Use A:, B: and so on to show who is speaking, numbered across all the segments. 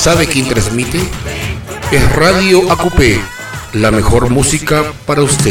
A: ¿Sabe quién transmite? Es Radio AQP, la mejor música para usted.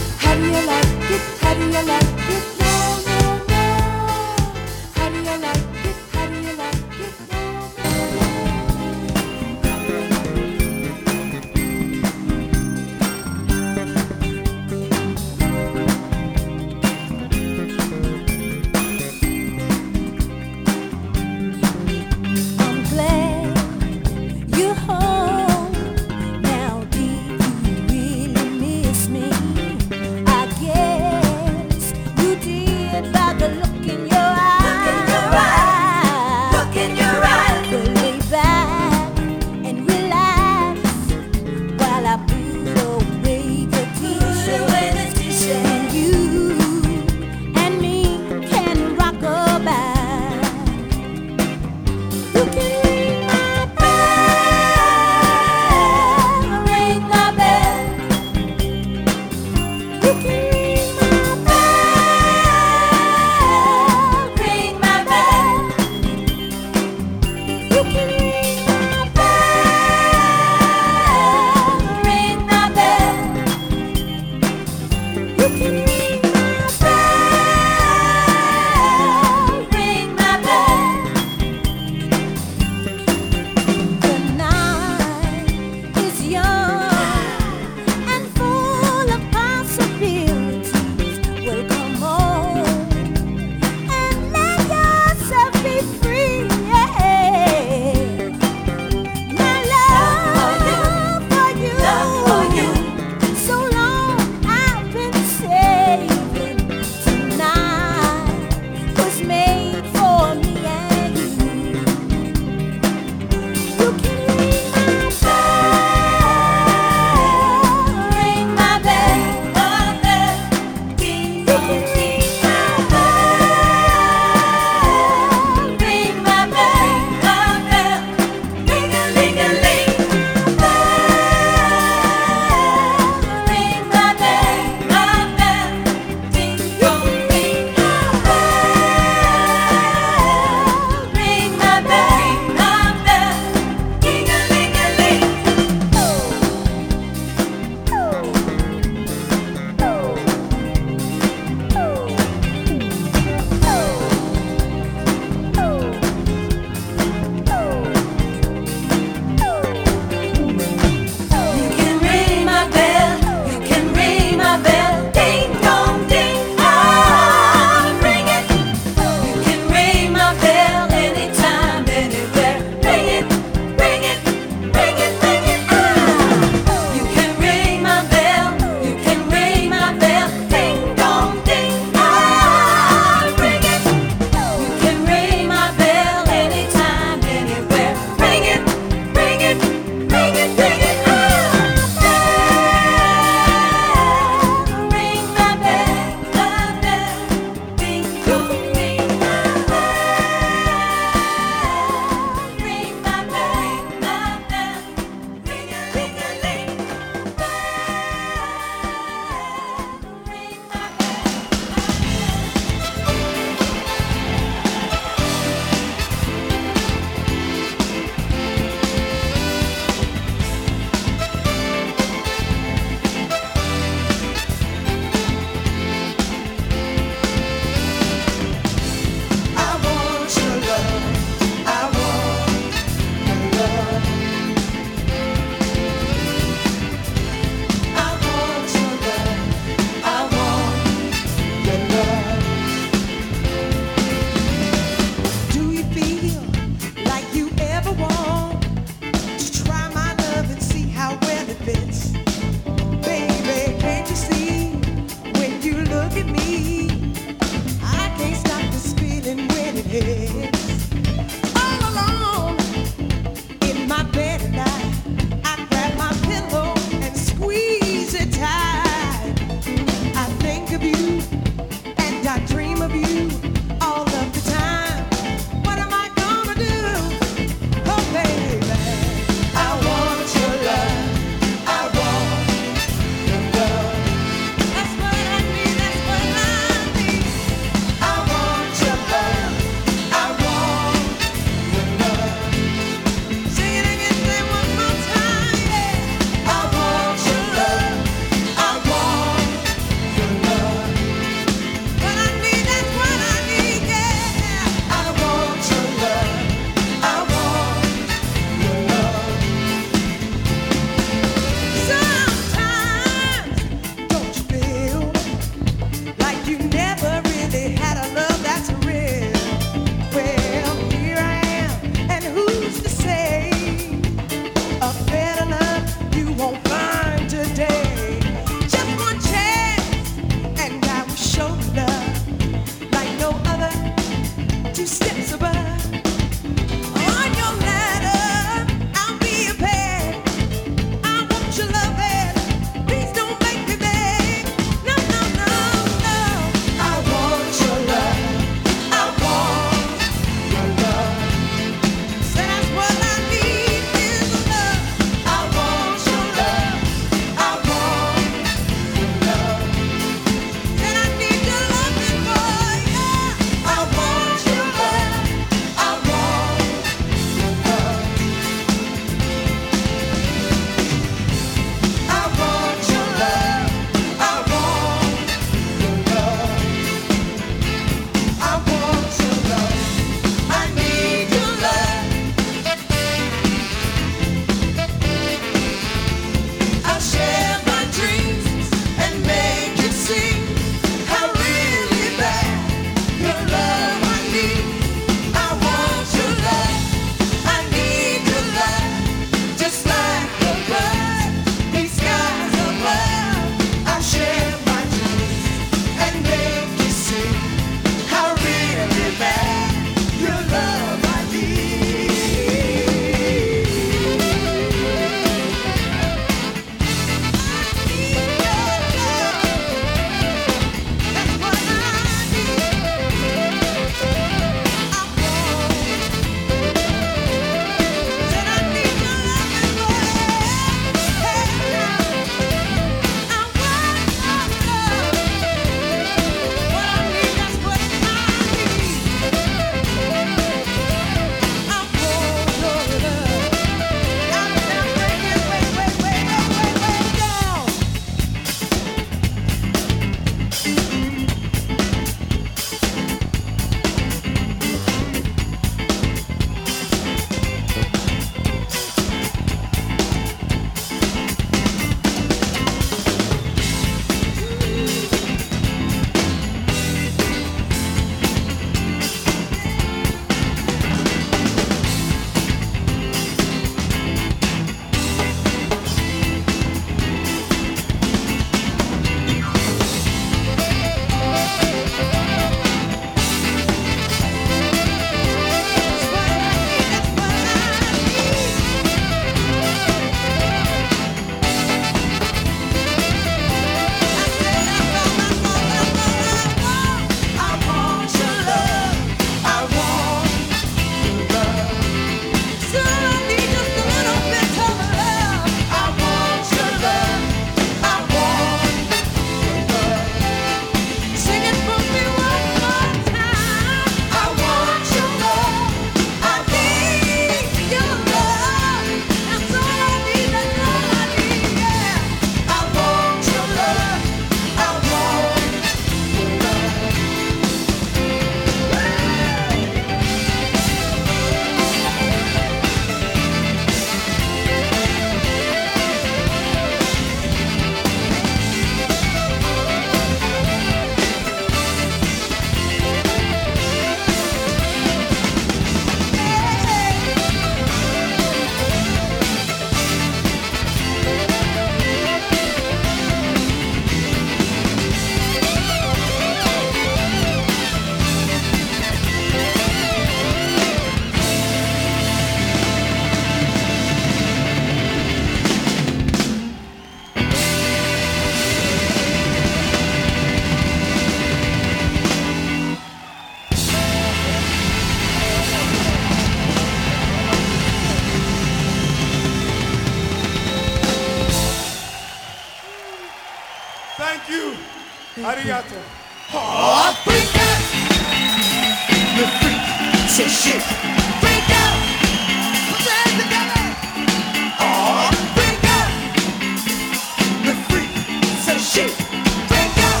B: Arigato. Oh, freak out. The freak says shit. Freak out. Put your hands together. Oh, freak out. The freak says shit. Freak out.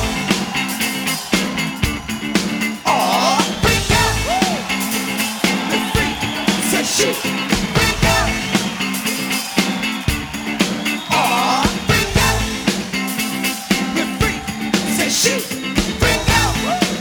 B: Oh, freak out. The freak says shit. Freak out. Oh, freak out. The freak says shit. Freak out.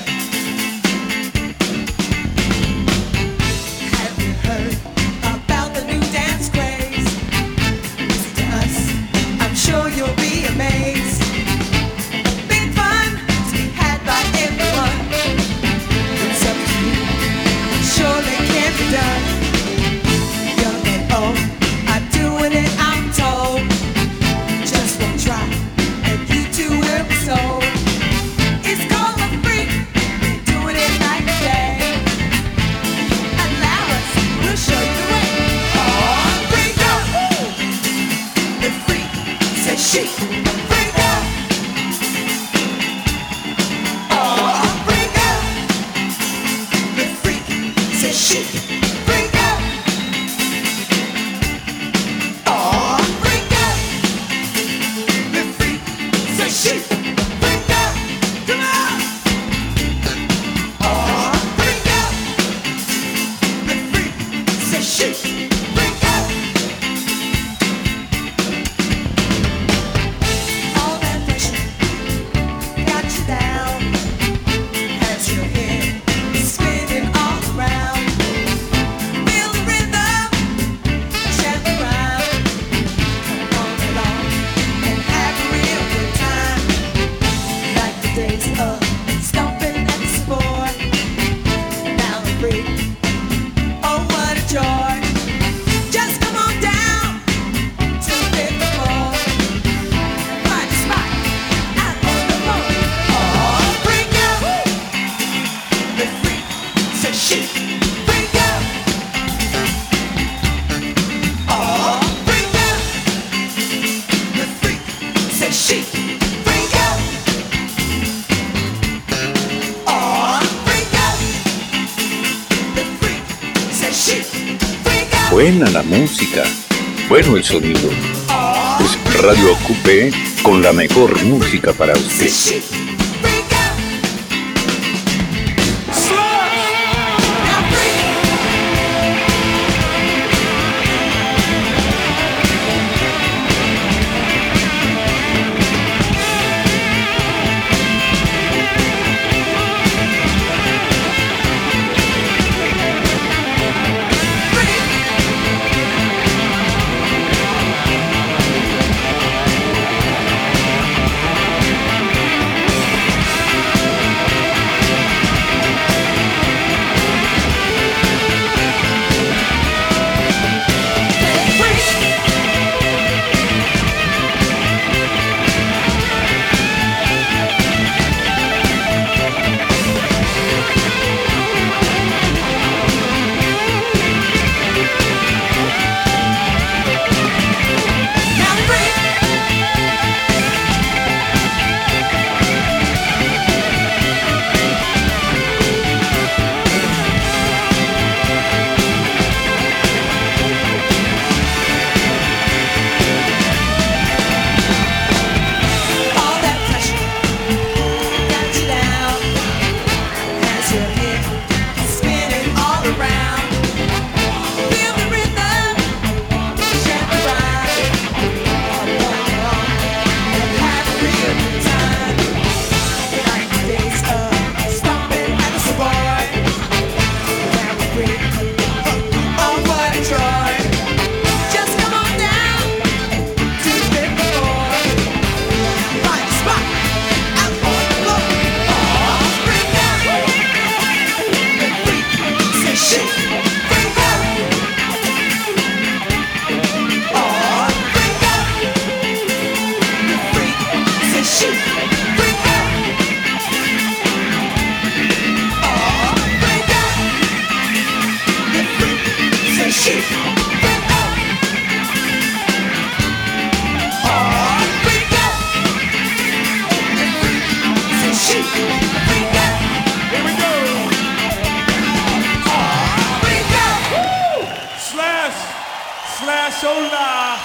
B: Have you heard about the new dance craze? Listen to us, I'm sure you'll be amazed. Big fun to be had by everyone. It's up to you, surely can be done. Young and old are doing it, I'm told. Just one try, and you too will be sold. It's called a freak, doing it night and day. Allow us, we'll show you the way. Oh, freak out. The freak says she. Freak out. Oh, freak out. The freak says she. Freak out. Oh, freak out. The freak says she. Freak out. Come on. Oh, freak out. The freak says she. Freak out. All that pressure got you down. Has your head spinning all around. Feel the rhythm, chant around. Come on along and have a real good time. Like the days of stomping at the sport. Now the freak, oh what a joy. Just come on down to the fifth floor. Find a spot out on the road. Oh, freak out. The freak says she. Freak out. Oh, freak out. The freak says she. Freak out. Oh, freak out. The freak says she. Freak out.
C: Buena la música, bueno el sonido. Es Radio Ocupe con la mejor música para usted.
B: Says she. Freak out. Slug. Now freak.
D: Here we go. Slash, hola.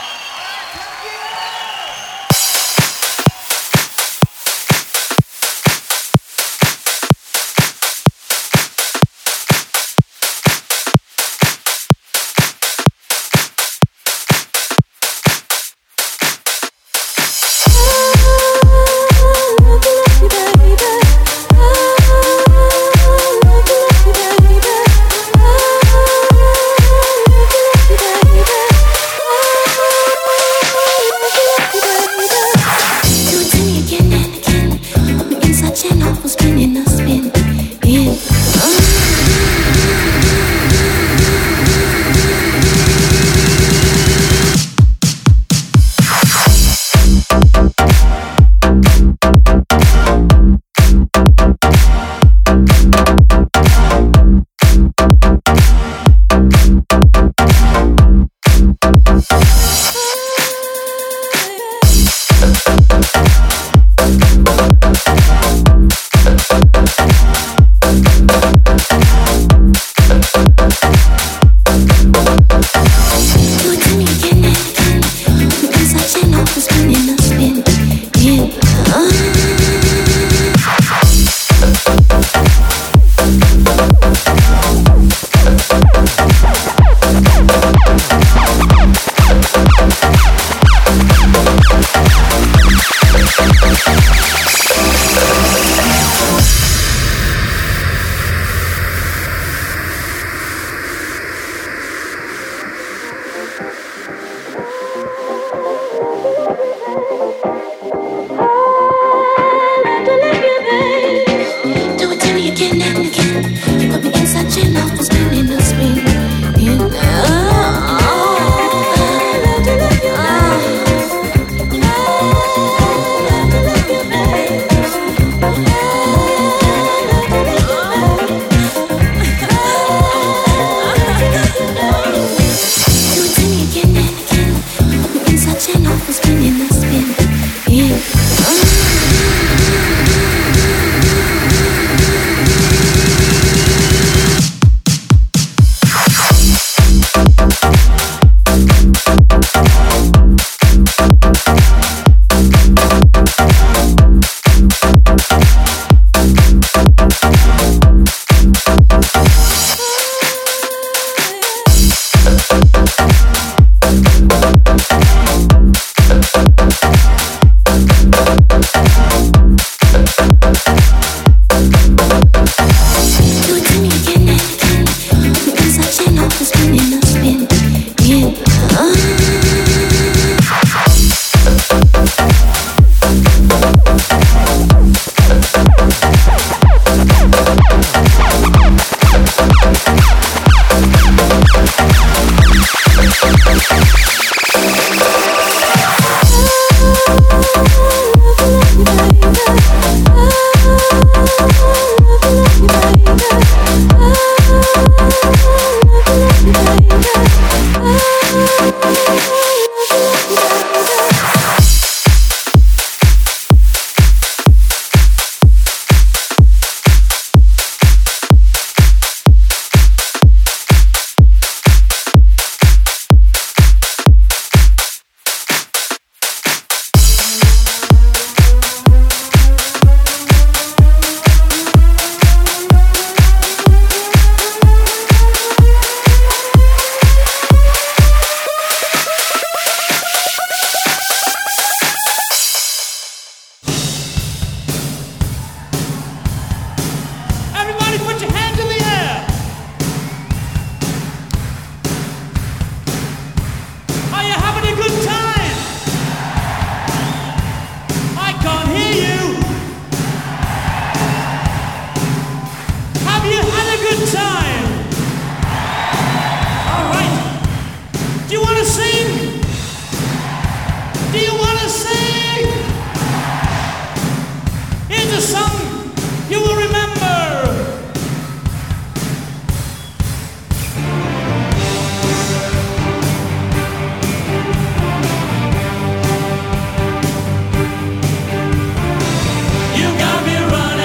E: You got me running.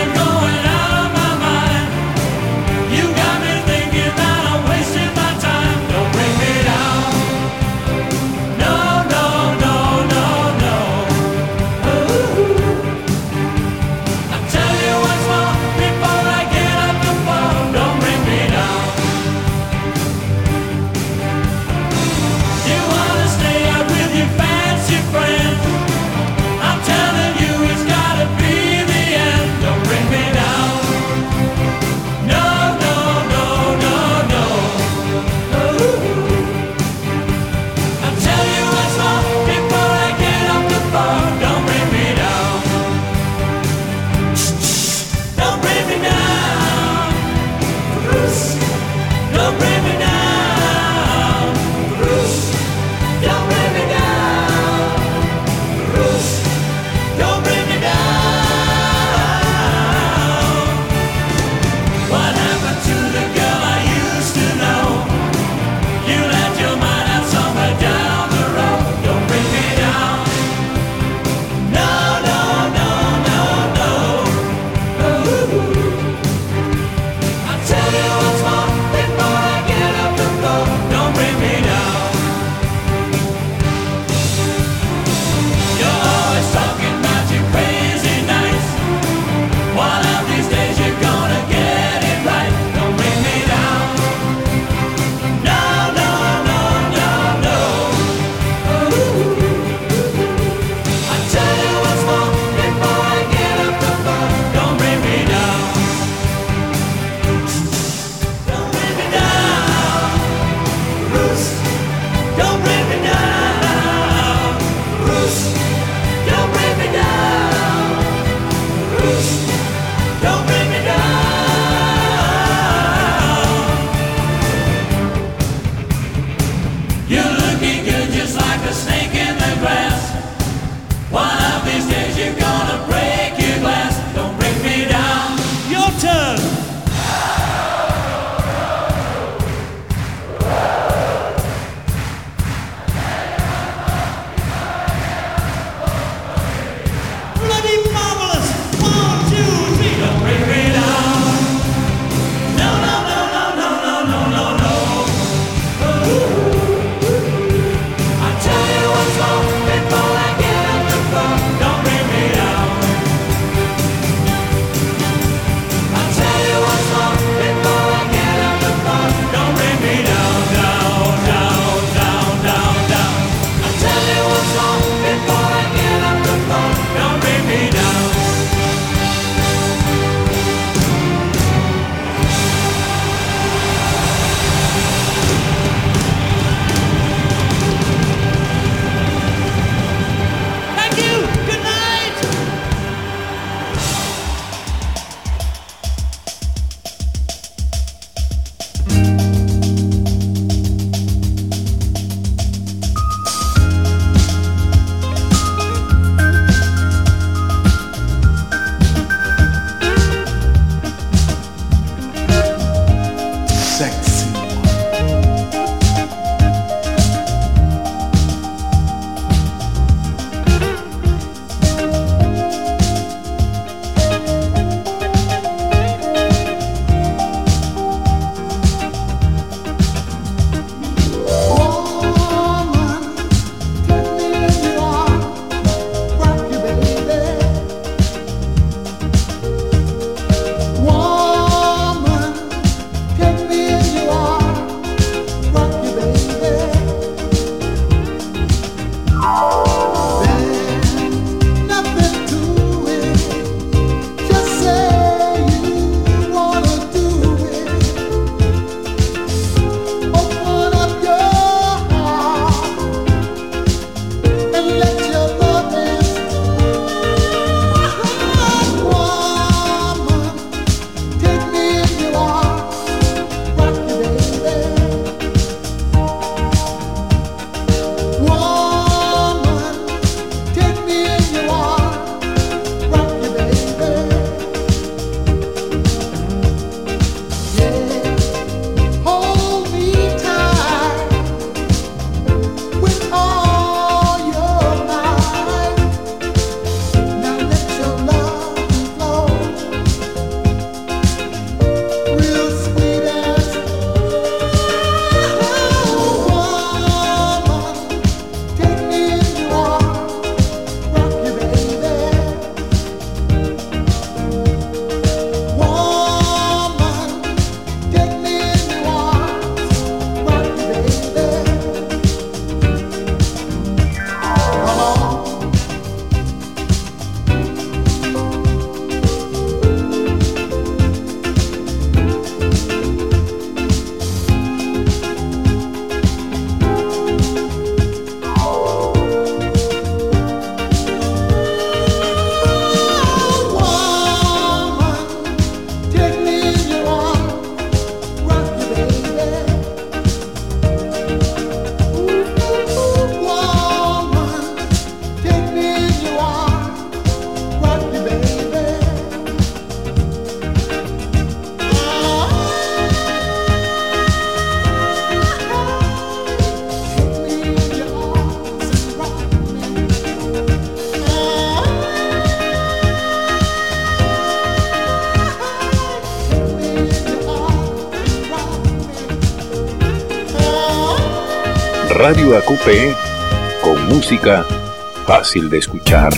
C: Radio AQP, con música fácil de escuchar.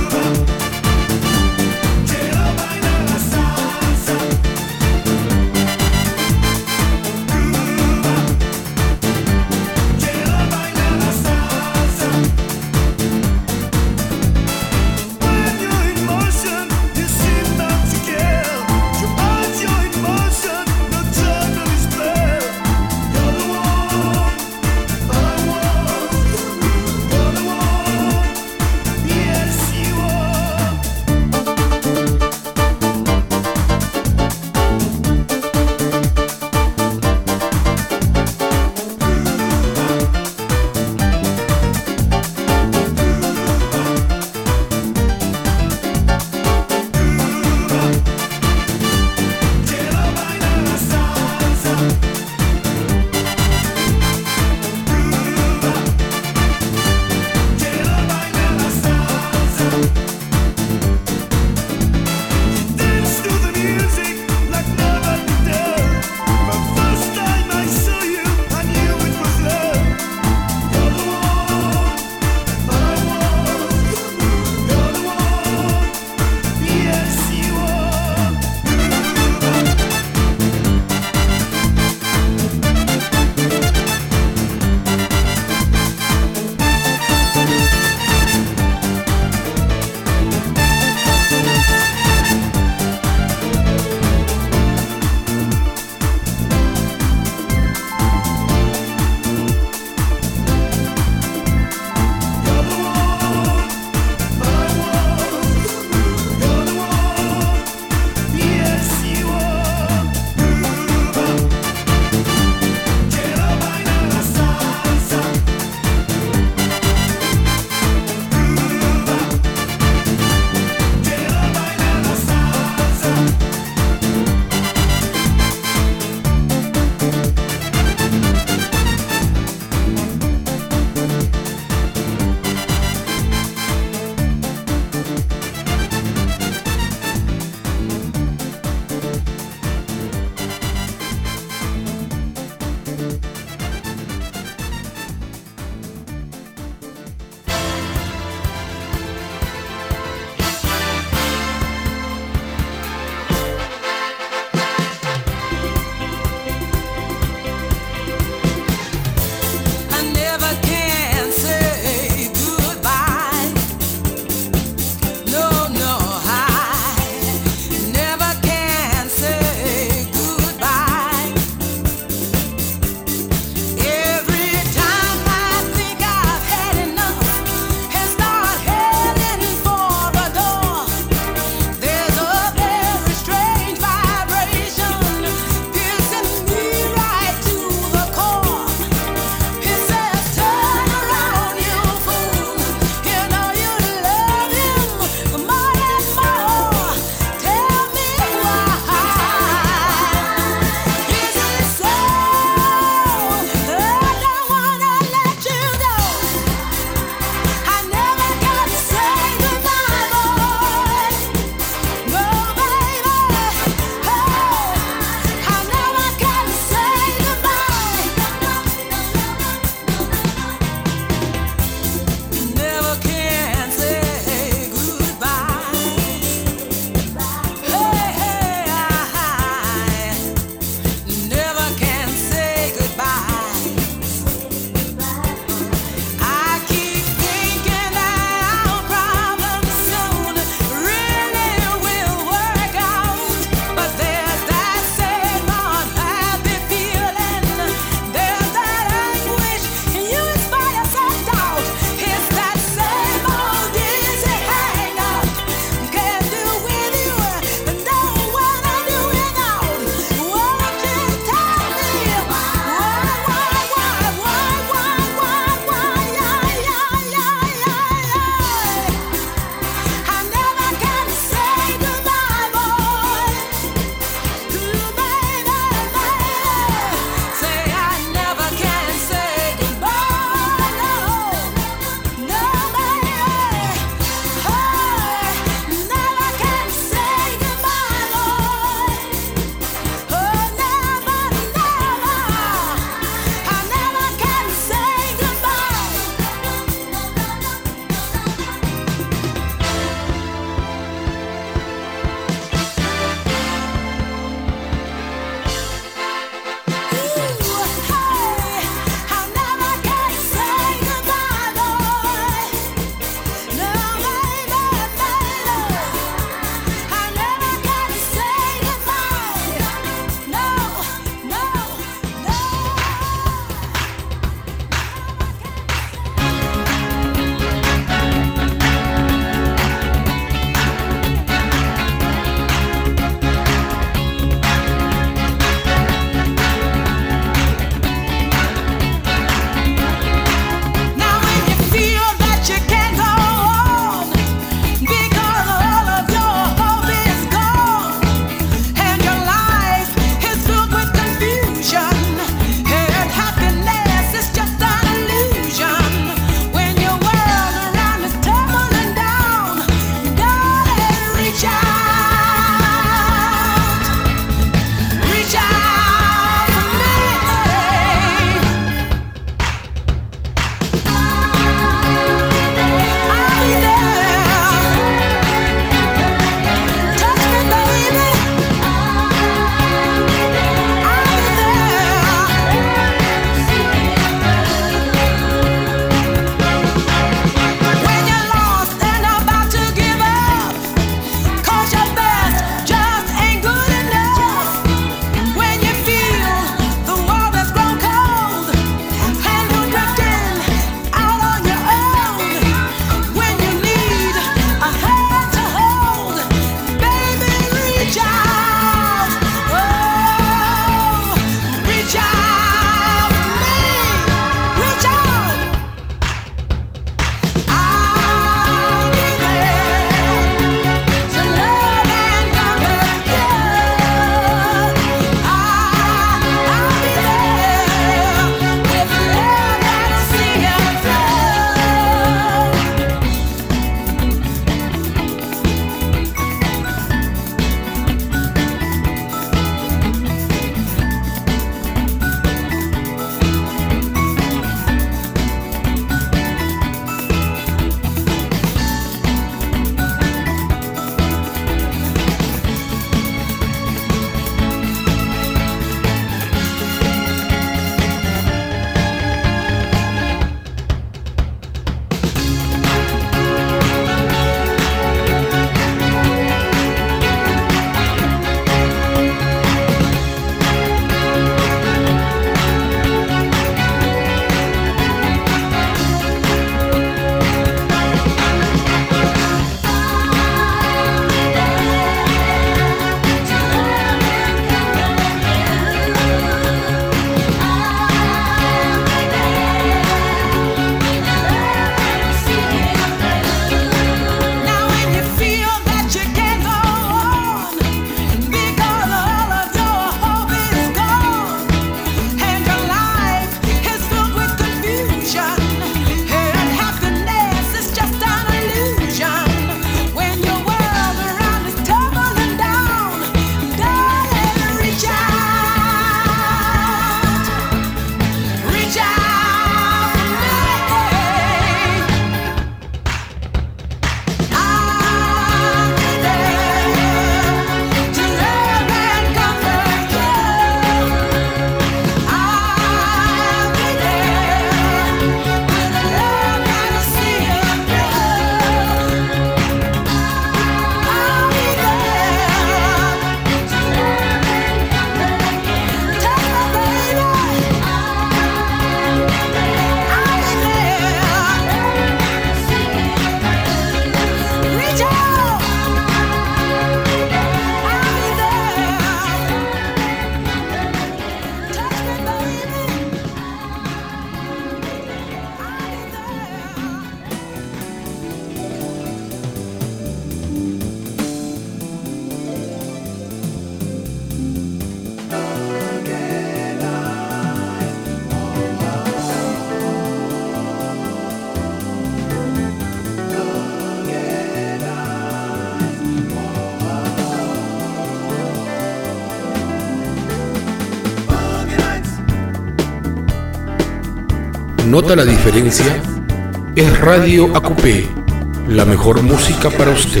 A: nota la diferencia, es Radio AQP, la mejor música para usted.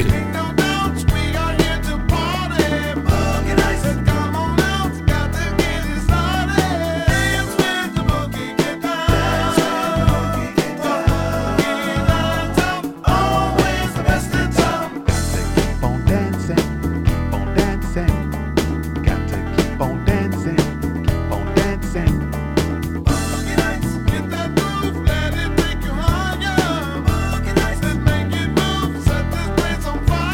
E: Set this place on fire.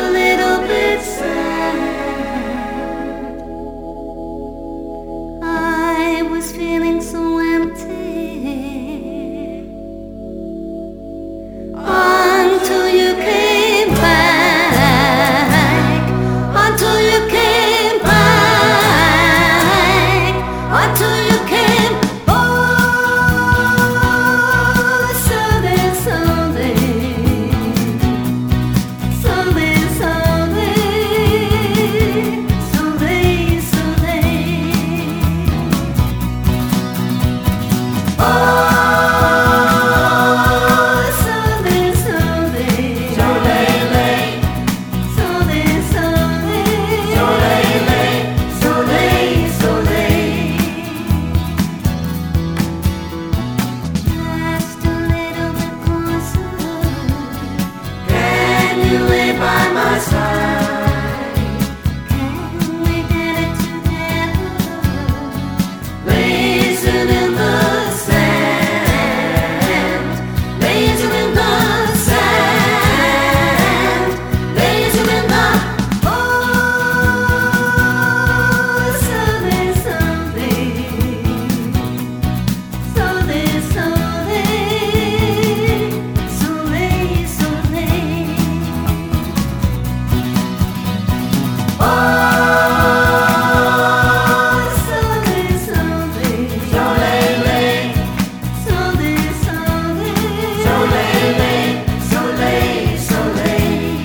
E: little bit sad. I was feeling so empty until you came back. Until you came back. Until you came. Oh, Sunday, Sunday. Sunday, Sunday. Sunday, Sunday. Oh, Sunday, Sunday. Sunday, Sunday. Sunday, Sunday. Just a little bit closer. Can you lay by my side? Can we get it together? Raisin in the sand. Raisin in the sand. Raisin in the. Oh, Sunday, Sunday. Sunday, Sunday. Sunday, Sunday. Oh, Sunday, Sunday. Sunday, Sunday. Sunday, Sunday.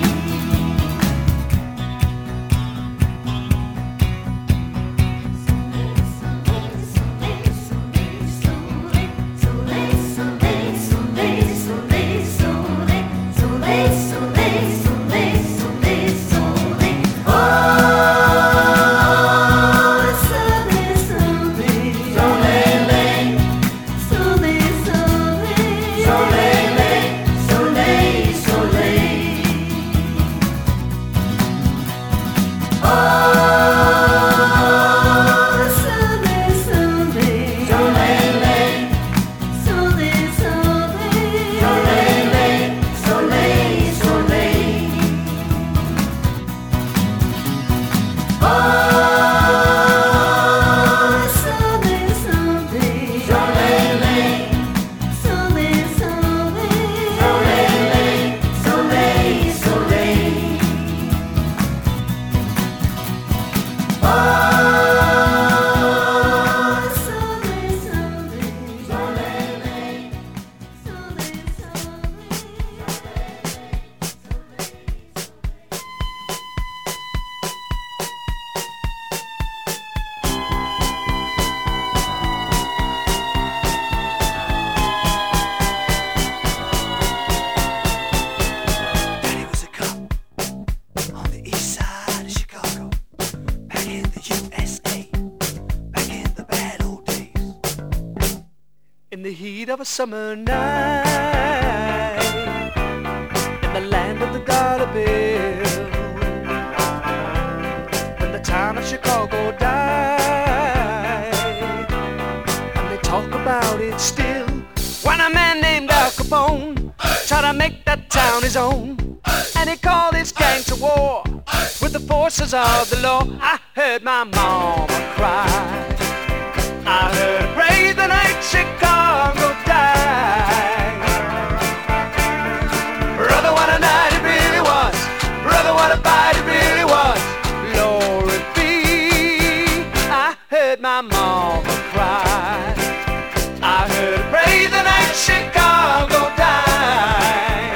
F: Daddy was a cop on the east side of Chicago, back in the USA, back in the bad old days. In the heat of a summer night, in the land of the dollar bill, when the town of Chicago died, and they talk about it still, when a man named Al Capone tried to make that town his own, and he called his gang to war with the forces of the law. I heard my mama cry, I heard her pray the night Chicago died. Brother, what a night it really was. Brother, what a fight it really was. Lord be, I heard my mama cry, I heard her pray the night Chicago died.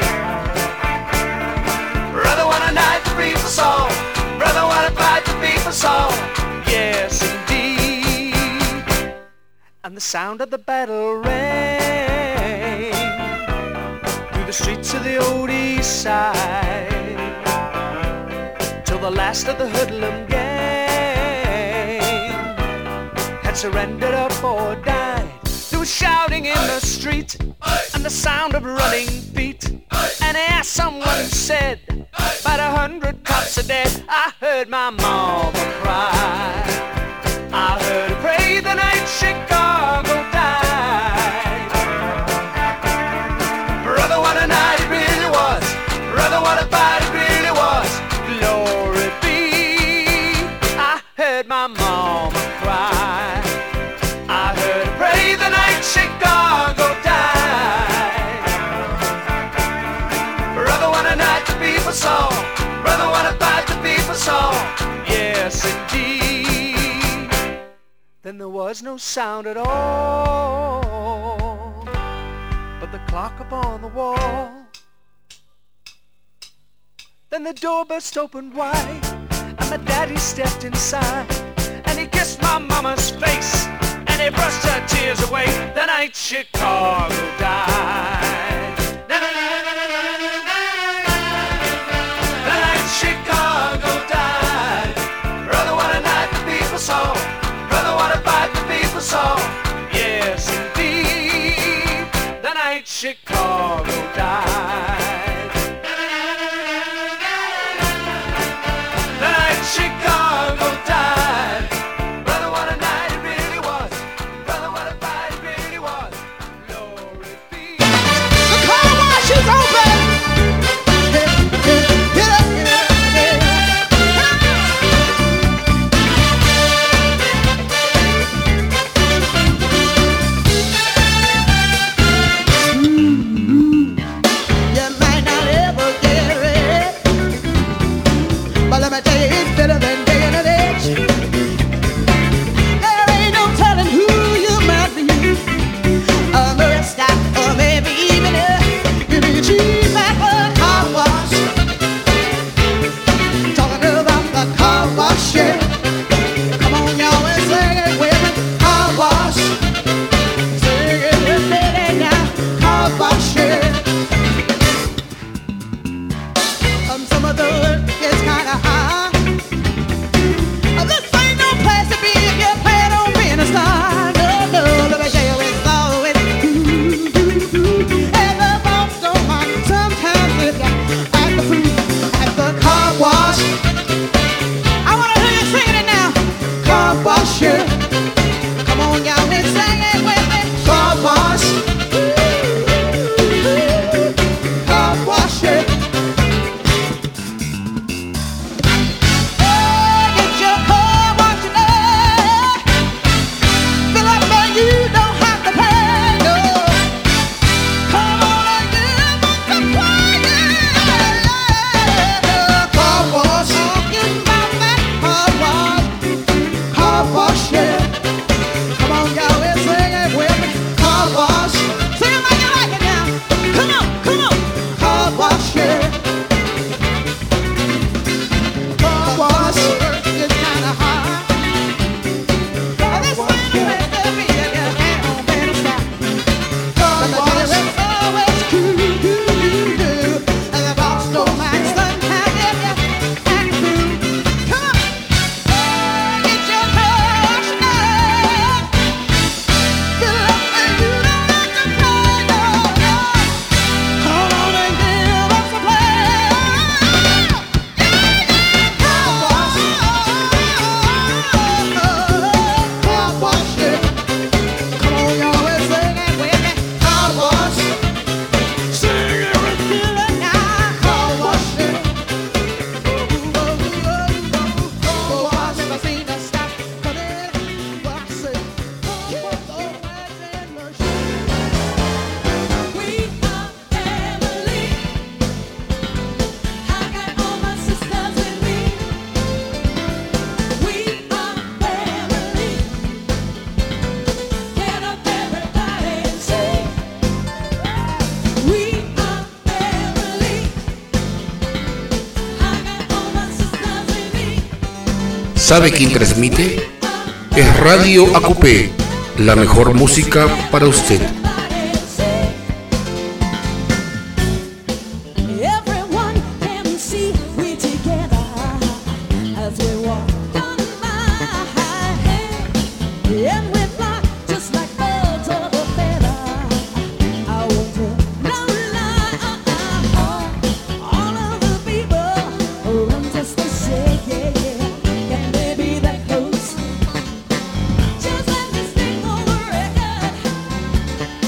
F: Brother, what a night the people saw. Brother, what a fight the people saw. Yes, indeed. And the sound of the battle rang through the streets of the old east side, till the last of the hoodlum gang had surrendered up or died. There was shouting in the street and the sound of running feet, and as someone said, about 100 cops are dead. I heard my mama cry, I heard her pray the night Chicago died. Brother, what a night it really was. Brother, what a fight it really was. saw. Yes, indeed. Then there was no sound at all but the clock upon the wall. Then the door burst open wide, and my daddy stepped inside, and he kissed my mama's face, and he brushed her tears away the night Chicago died. The night Chicago died. Brother, what a night the people saw. Brother, what a fight the people saw. Yes, indeed. The night Chicago died. Chicago died. Brother, what a night it really was. Brother, what a fight it really was. Glory be. The car wash is open.
B: You might not ever get it, but let me tell you, it's better than being an itch. There ain't no telling who you might be. A Marista or maybe even you be cheap at the car wash. Talking about the car wash, yeah. Come on, y'all, and sing it with me. Car wash. Sing it with me now. Car wash, yeah. Some of the work is kinda high. This ain't no place to be if you plan on being a star. No, no, let me tell you, it's always and the boss don't mind sometimes if you at the food, at the car wash. I wanna hear you singing it now. Car wash, yeah. Come on, y'all, and sing it with me. Car wash. Car wash, yeah. Get your car washed today. Fill up and you don't have to pay, no. Come on and give us a try, yeah. Car wash. Talking about that car wash. Car wash, yeah. Come on, y'all, let's sing it with me. Car wash. Sing it like you like it now. Come on, come on. Car wash, yeah. Car wash is kinda hard. This ain't a place to be if you ain't on better stop. Car wash is always cool, and the boss don't mind sometimes if you act cool. Come on, get your car washed up. Fill up and you don't have to pay, no, no. Come on and give us a play. Car wash, car wash, yeah. Come on, y'all, let's sing it with me. Car wash, sing it with me now. Car wash, yeah. Car wash, never seen us stop, but it what I say. Keep us always in motion.
E: We are family. I got all my sisters with me. We are family. Get up, everybody, and sing. We are family. I got all my sisters with me.
A: ¿Sabe quién transmite? Es Radio AQP, la mejor música para usted.
E: Everyone can see we together as we walk down the line, and we fly just like birds of a feather. I won't tell no lie. All of the people run just to say, yeah, yeah. Can they be that close? Just let me speak on the record.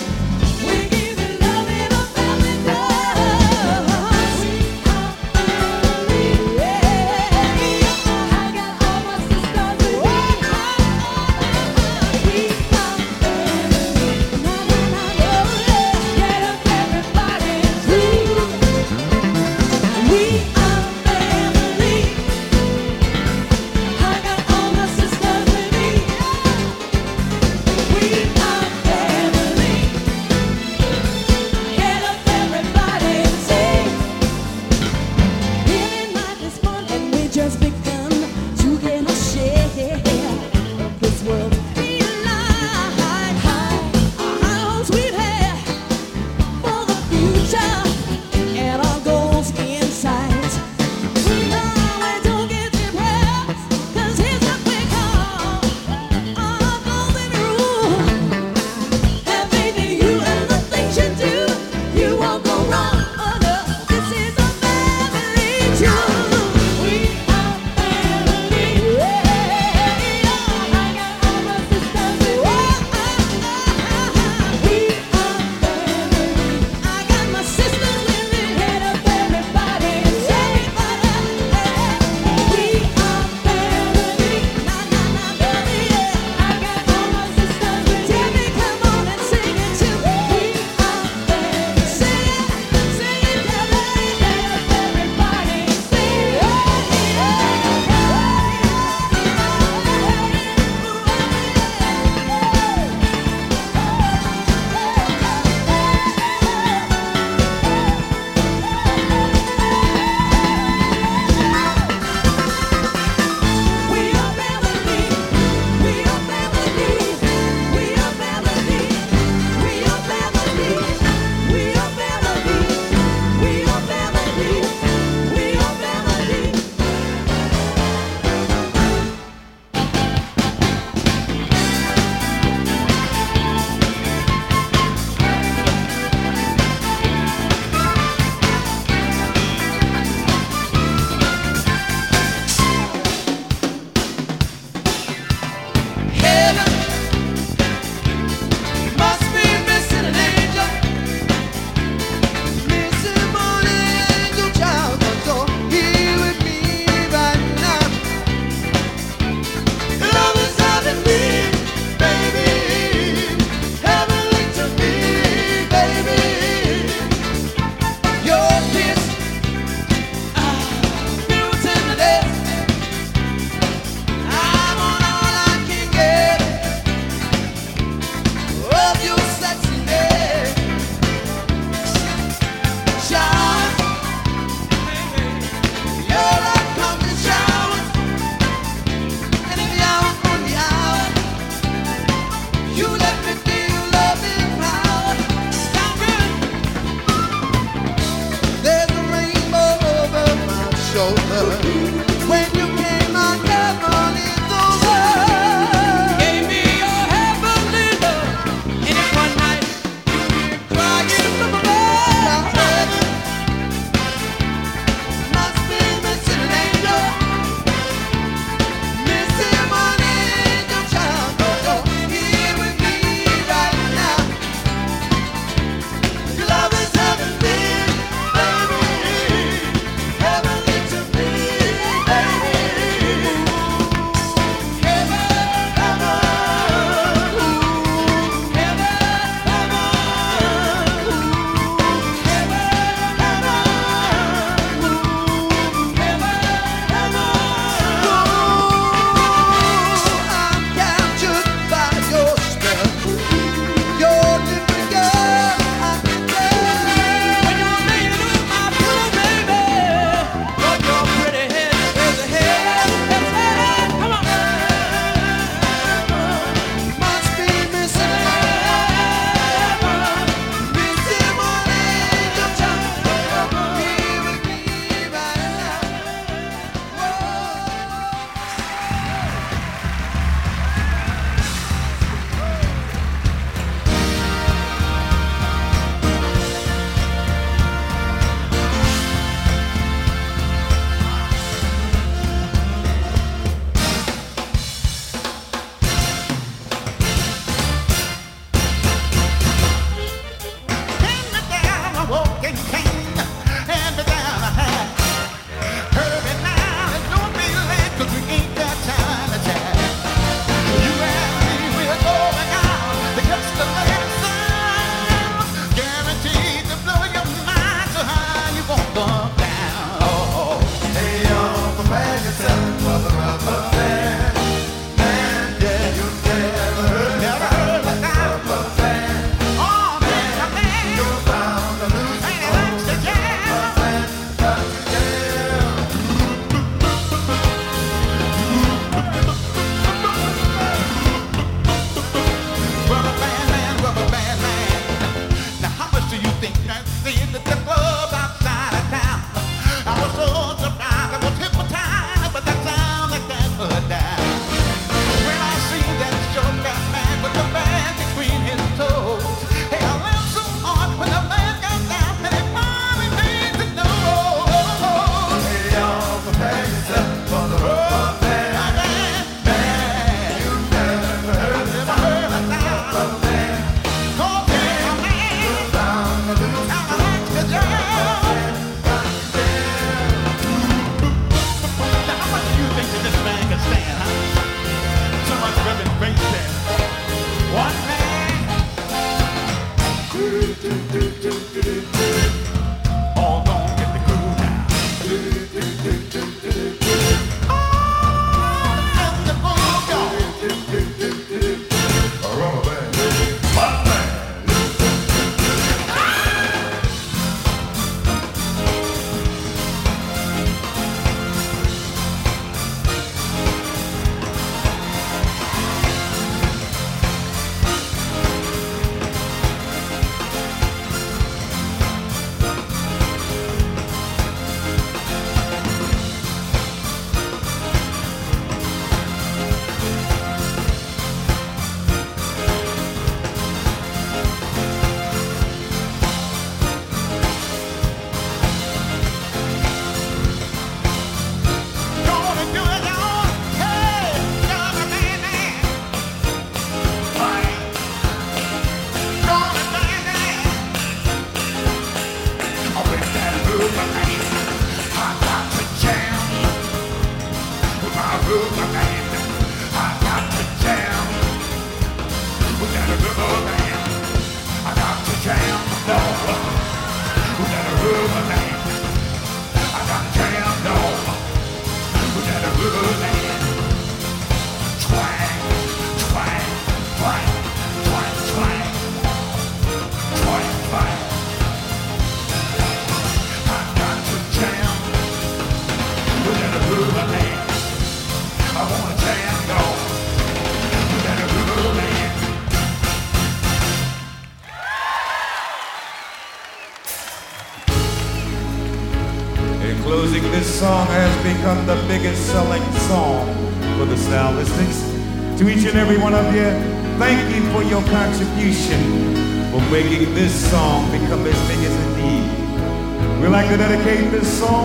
G: Song has become the biggest selling song for the Stylistics. To each and every one of you, thank you for your contribution for making this song become as big as it did. We'd like to dedicate this song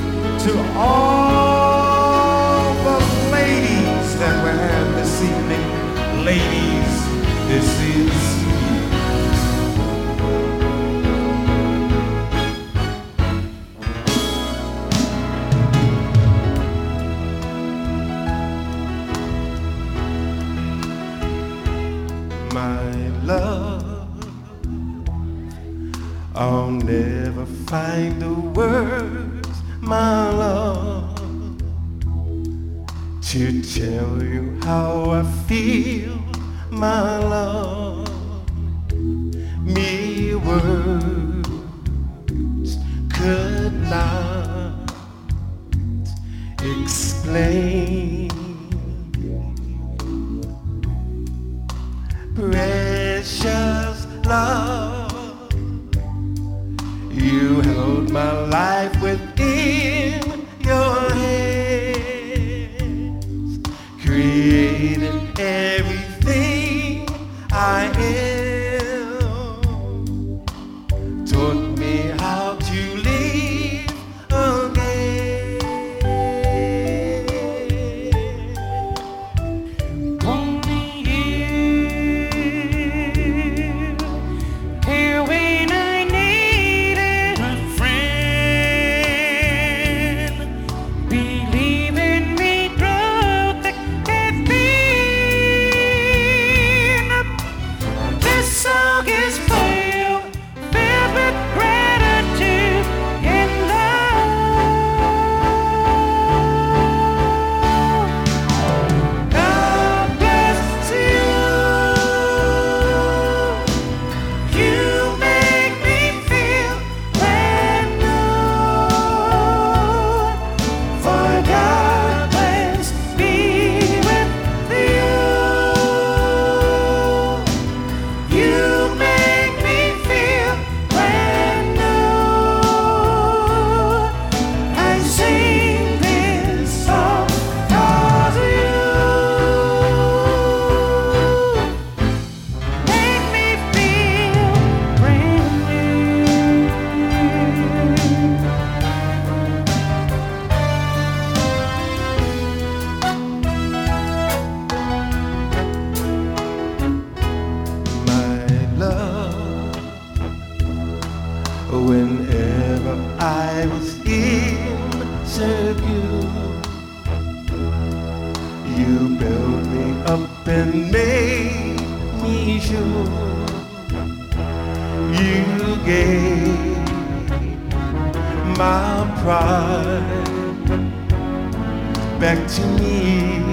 G: to all the ladies that we have this evening. Ladies, this is
H: I'll never find the words, my love, to tell you how I feel, my love. Mere words could not explain. Precious love, you held my life within your hands, created everything I am, taught me how to live again. Only you, here when I needed a friend. You built me up and made me sure. You gave my pride back to me.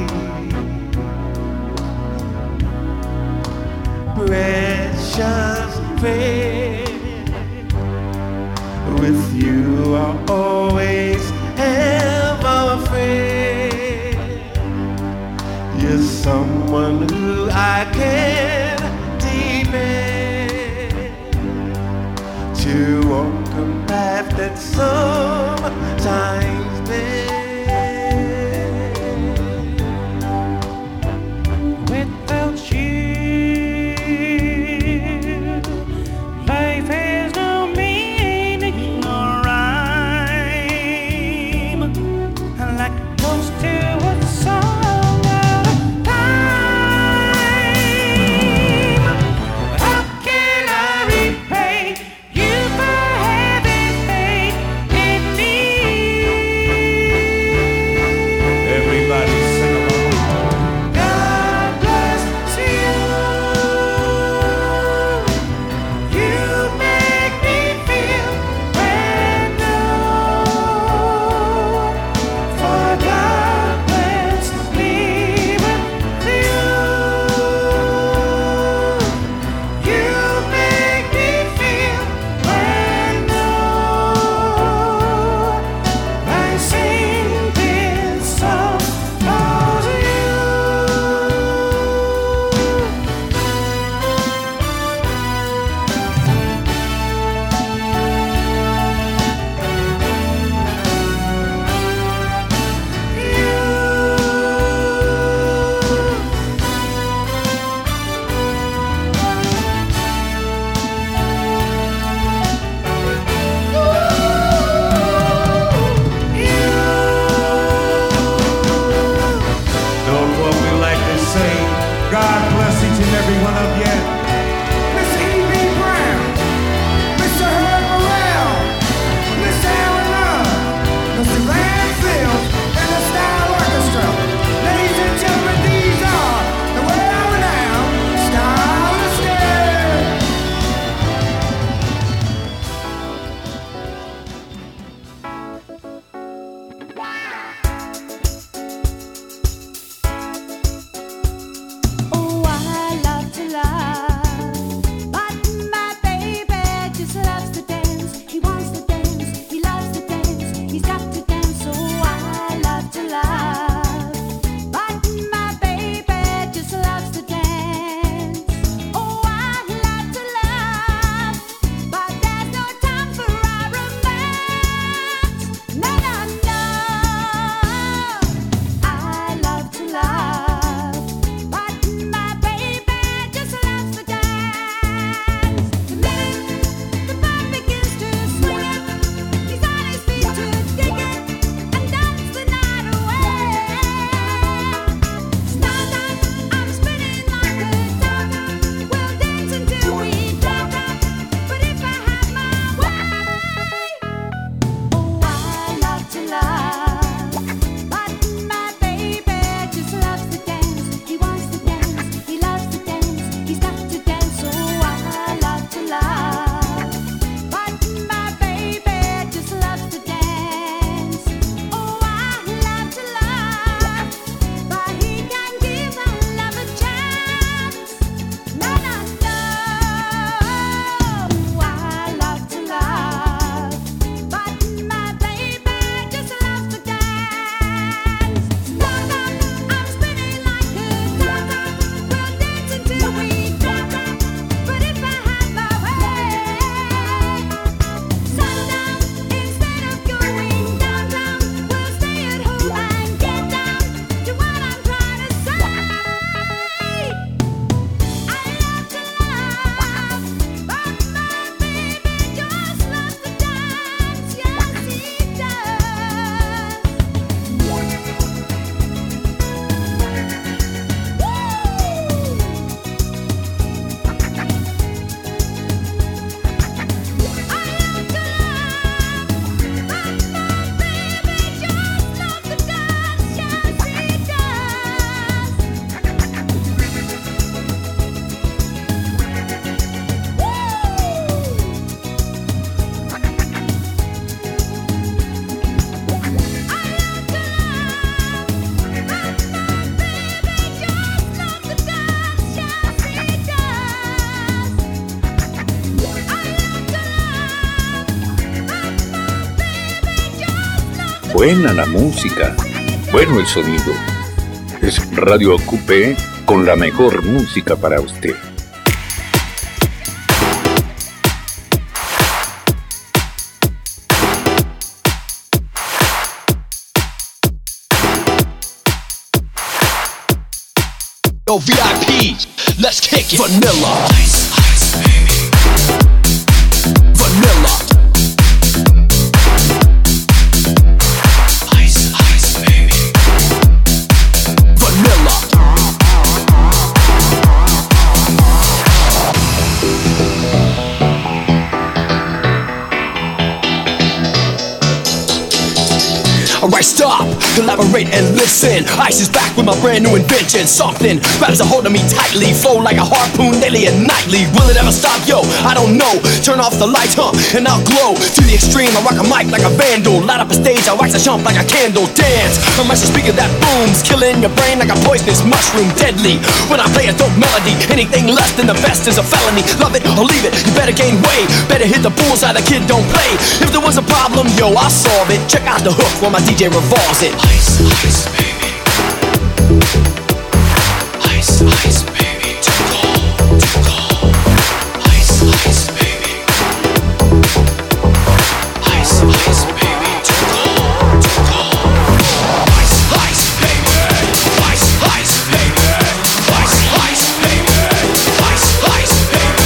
H: Precious friend, with you I always have a friend. You're someone who I can depend to walk a path that sometimes bends.
F: Without you, life has no meaning or rhyme. Like a ghost to a song out of time. How can I repay you for having faith in me?
G: Everybody sing along.
F: God bless you. You make me feel brand new. For God bless me with you. You make me feel brand new. I sing this song for you.
G: Know what we like to say. God bless each and every one of you.
I: Miss E.B. Brown, Mr. Herb Morrell, Miss Aaron Love, Mr. Lance Fields, and the Style Orchestra. Ladies and gentlemen, these are the world-renowned Stylisters.
E: Oh, I love to lie.
C: buena la música, bueno el sonido. Es Radio Coupé con la mejor música para usted.
J: Yo, VIPs, let's kick it. Vanilla. Ice, baby. Vanilla. Ice, baby. Vanilla. Alright, stop, collaborate and listen. Ice is back with my brand new invention. Something grabs a hold of me tightly, flow like a harpoon daily and nightly. Will it ever stop? Yo, I don't know. Turn off the lights, and I'll glow to the extreme. I rock a mic like a vandal. Light up a stage, I wax a chump like a candle. Dance, a master speaker that booms, killing your brain like a poisonous mushroom. Deadly, when I play a dope melody. Anything less than the best is a felony. Love it or leave it, you better gain weight. Better hit the bullseye, the kid don't play. If there was a problem, yo, I'll solve it. Check out the hook while my DJ revolves it. Ice, baby. Ice, baby. Too cold, too cold. Ice, baby. Ice, baby. Too cold, too cold. Ice, baby. Ice, baby. Ice, baby. Ice, baby.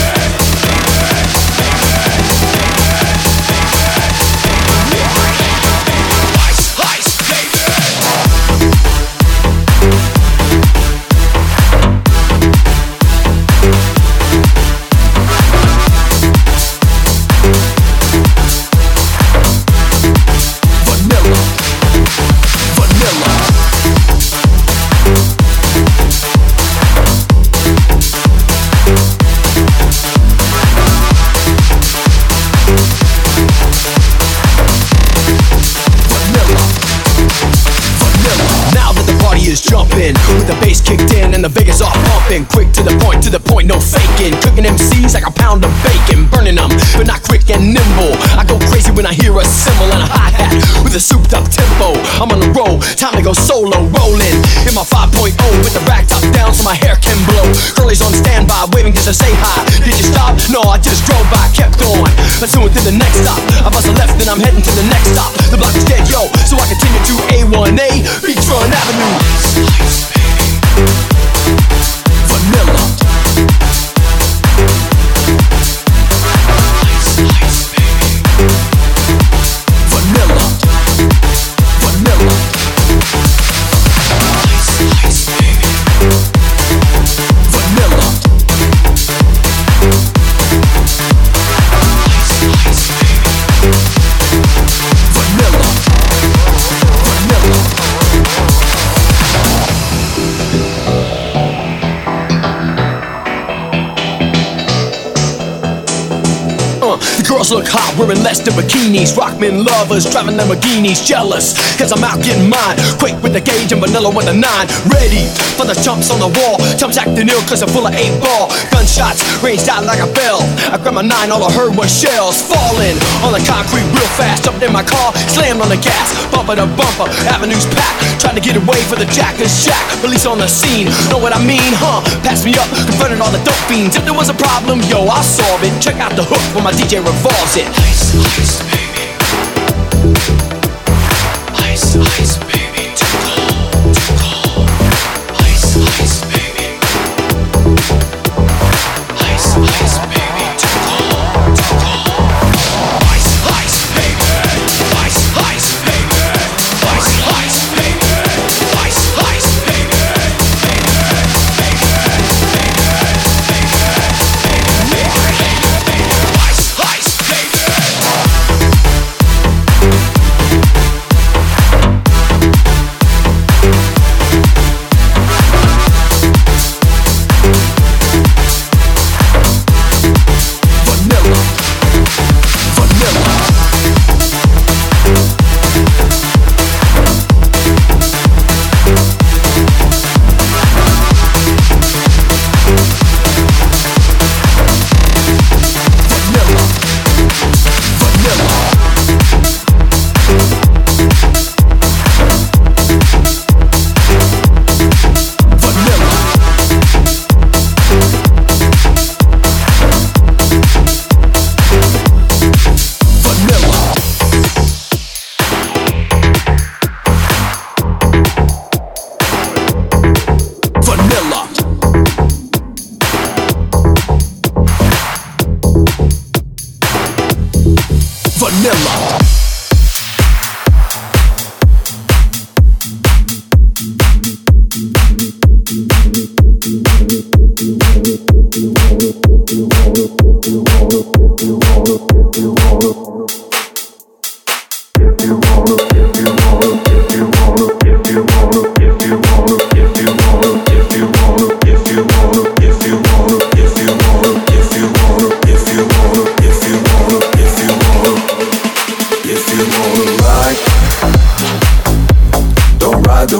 J: Jumping with the bass kicked in and the Vegas all pumping. Quick to the point, no faking. Cooking MCs like a pound of bacon. Burning them, but not quick and nimble. I go crazy when I hear a cymbal and a hi-hat with a souped up tempo. I'm on the roll, time to go solo. Rolling in my 5.0 with the rack top down so my hair can blow. Curly's on standby, waving just to say hi. Did you stop? No, I just drove by, kept on. Pursuing to the next stop. I bust a left, then I'm heading to the next stop. The block is dead, yo, so I continue to A1A, Beachfront Avenue. Ice, baby. Vanilla. Ice, baby. Vanilla. Vanilla. Ice, baby. Vanilla. Ice, baby. Vanilla. Vanilla. The girls look hot, wearing less than bikinis. Rockmen lovers, driving Lamborghinis. Jealous, cause I'm out getting mine. Quick with the gauge and vanilla with the 9. Ready for the chumps on the wall. Chumps acting ill cause they're full of 8-ball. Gunshots ranged out like a bell. I grabbed my 9, all I heard was shells falling on the concrete real fast. Jumped in my car, slammed on the gas. Bumper to bumper, avenues packed. Tried to get away for the Jackers shack. Police on the scene, know what I mean, huh? Pass me up, confronted all the dope fiends. If there was a problem, yo, I'll solve it. Check out the hook when my DJ revolves it. Ice, baby. Ice, baby. Too cold, too cold. Ice, baby. Ice, baby. Too cold, too cold. Ice, baby. Ice, baby. Ice, baby. Ice, baby. Ice, baby.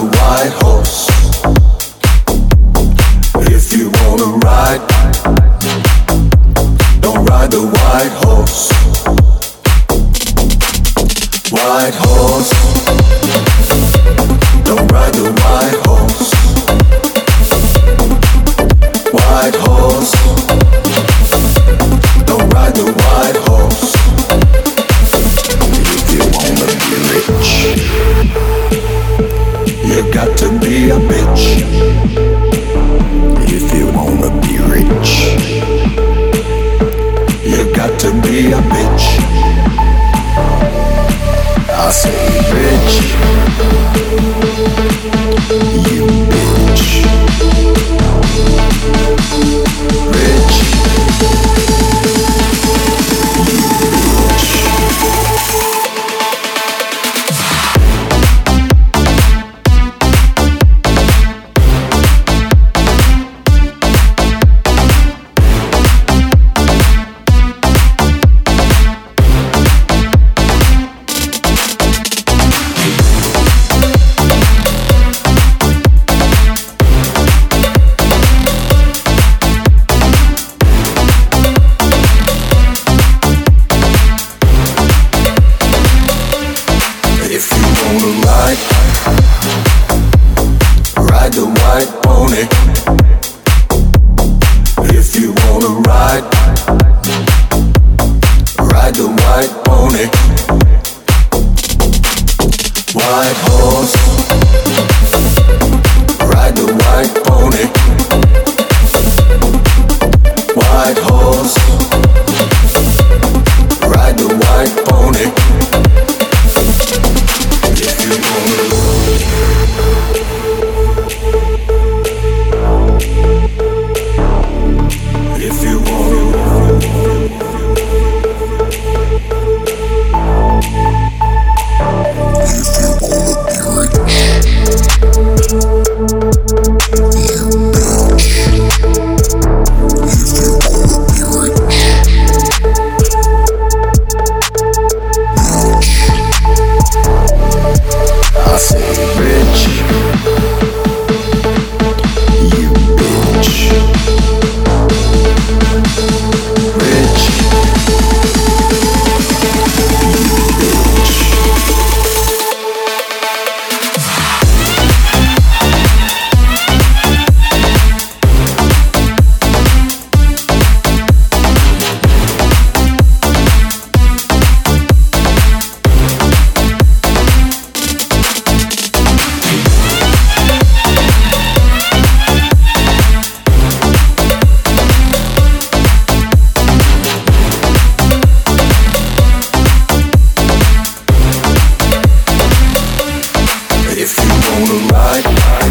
K: the white horse. If you wanna ride, don't ride the white horse. White horse, don't ride the white horse. White horse, don't ride the white horse. If you wanna be rich, you got to be a bitch. If you wanna be rich, you got to be a bitch. I say bitch, you bitch. Rich, you bitch. Ride the white pony. If you wanna ride, ride the white pony. White horse, ride the white pony. White horse, ride the white pony. If you wanna ride.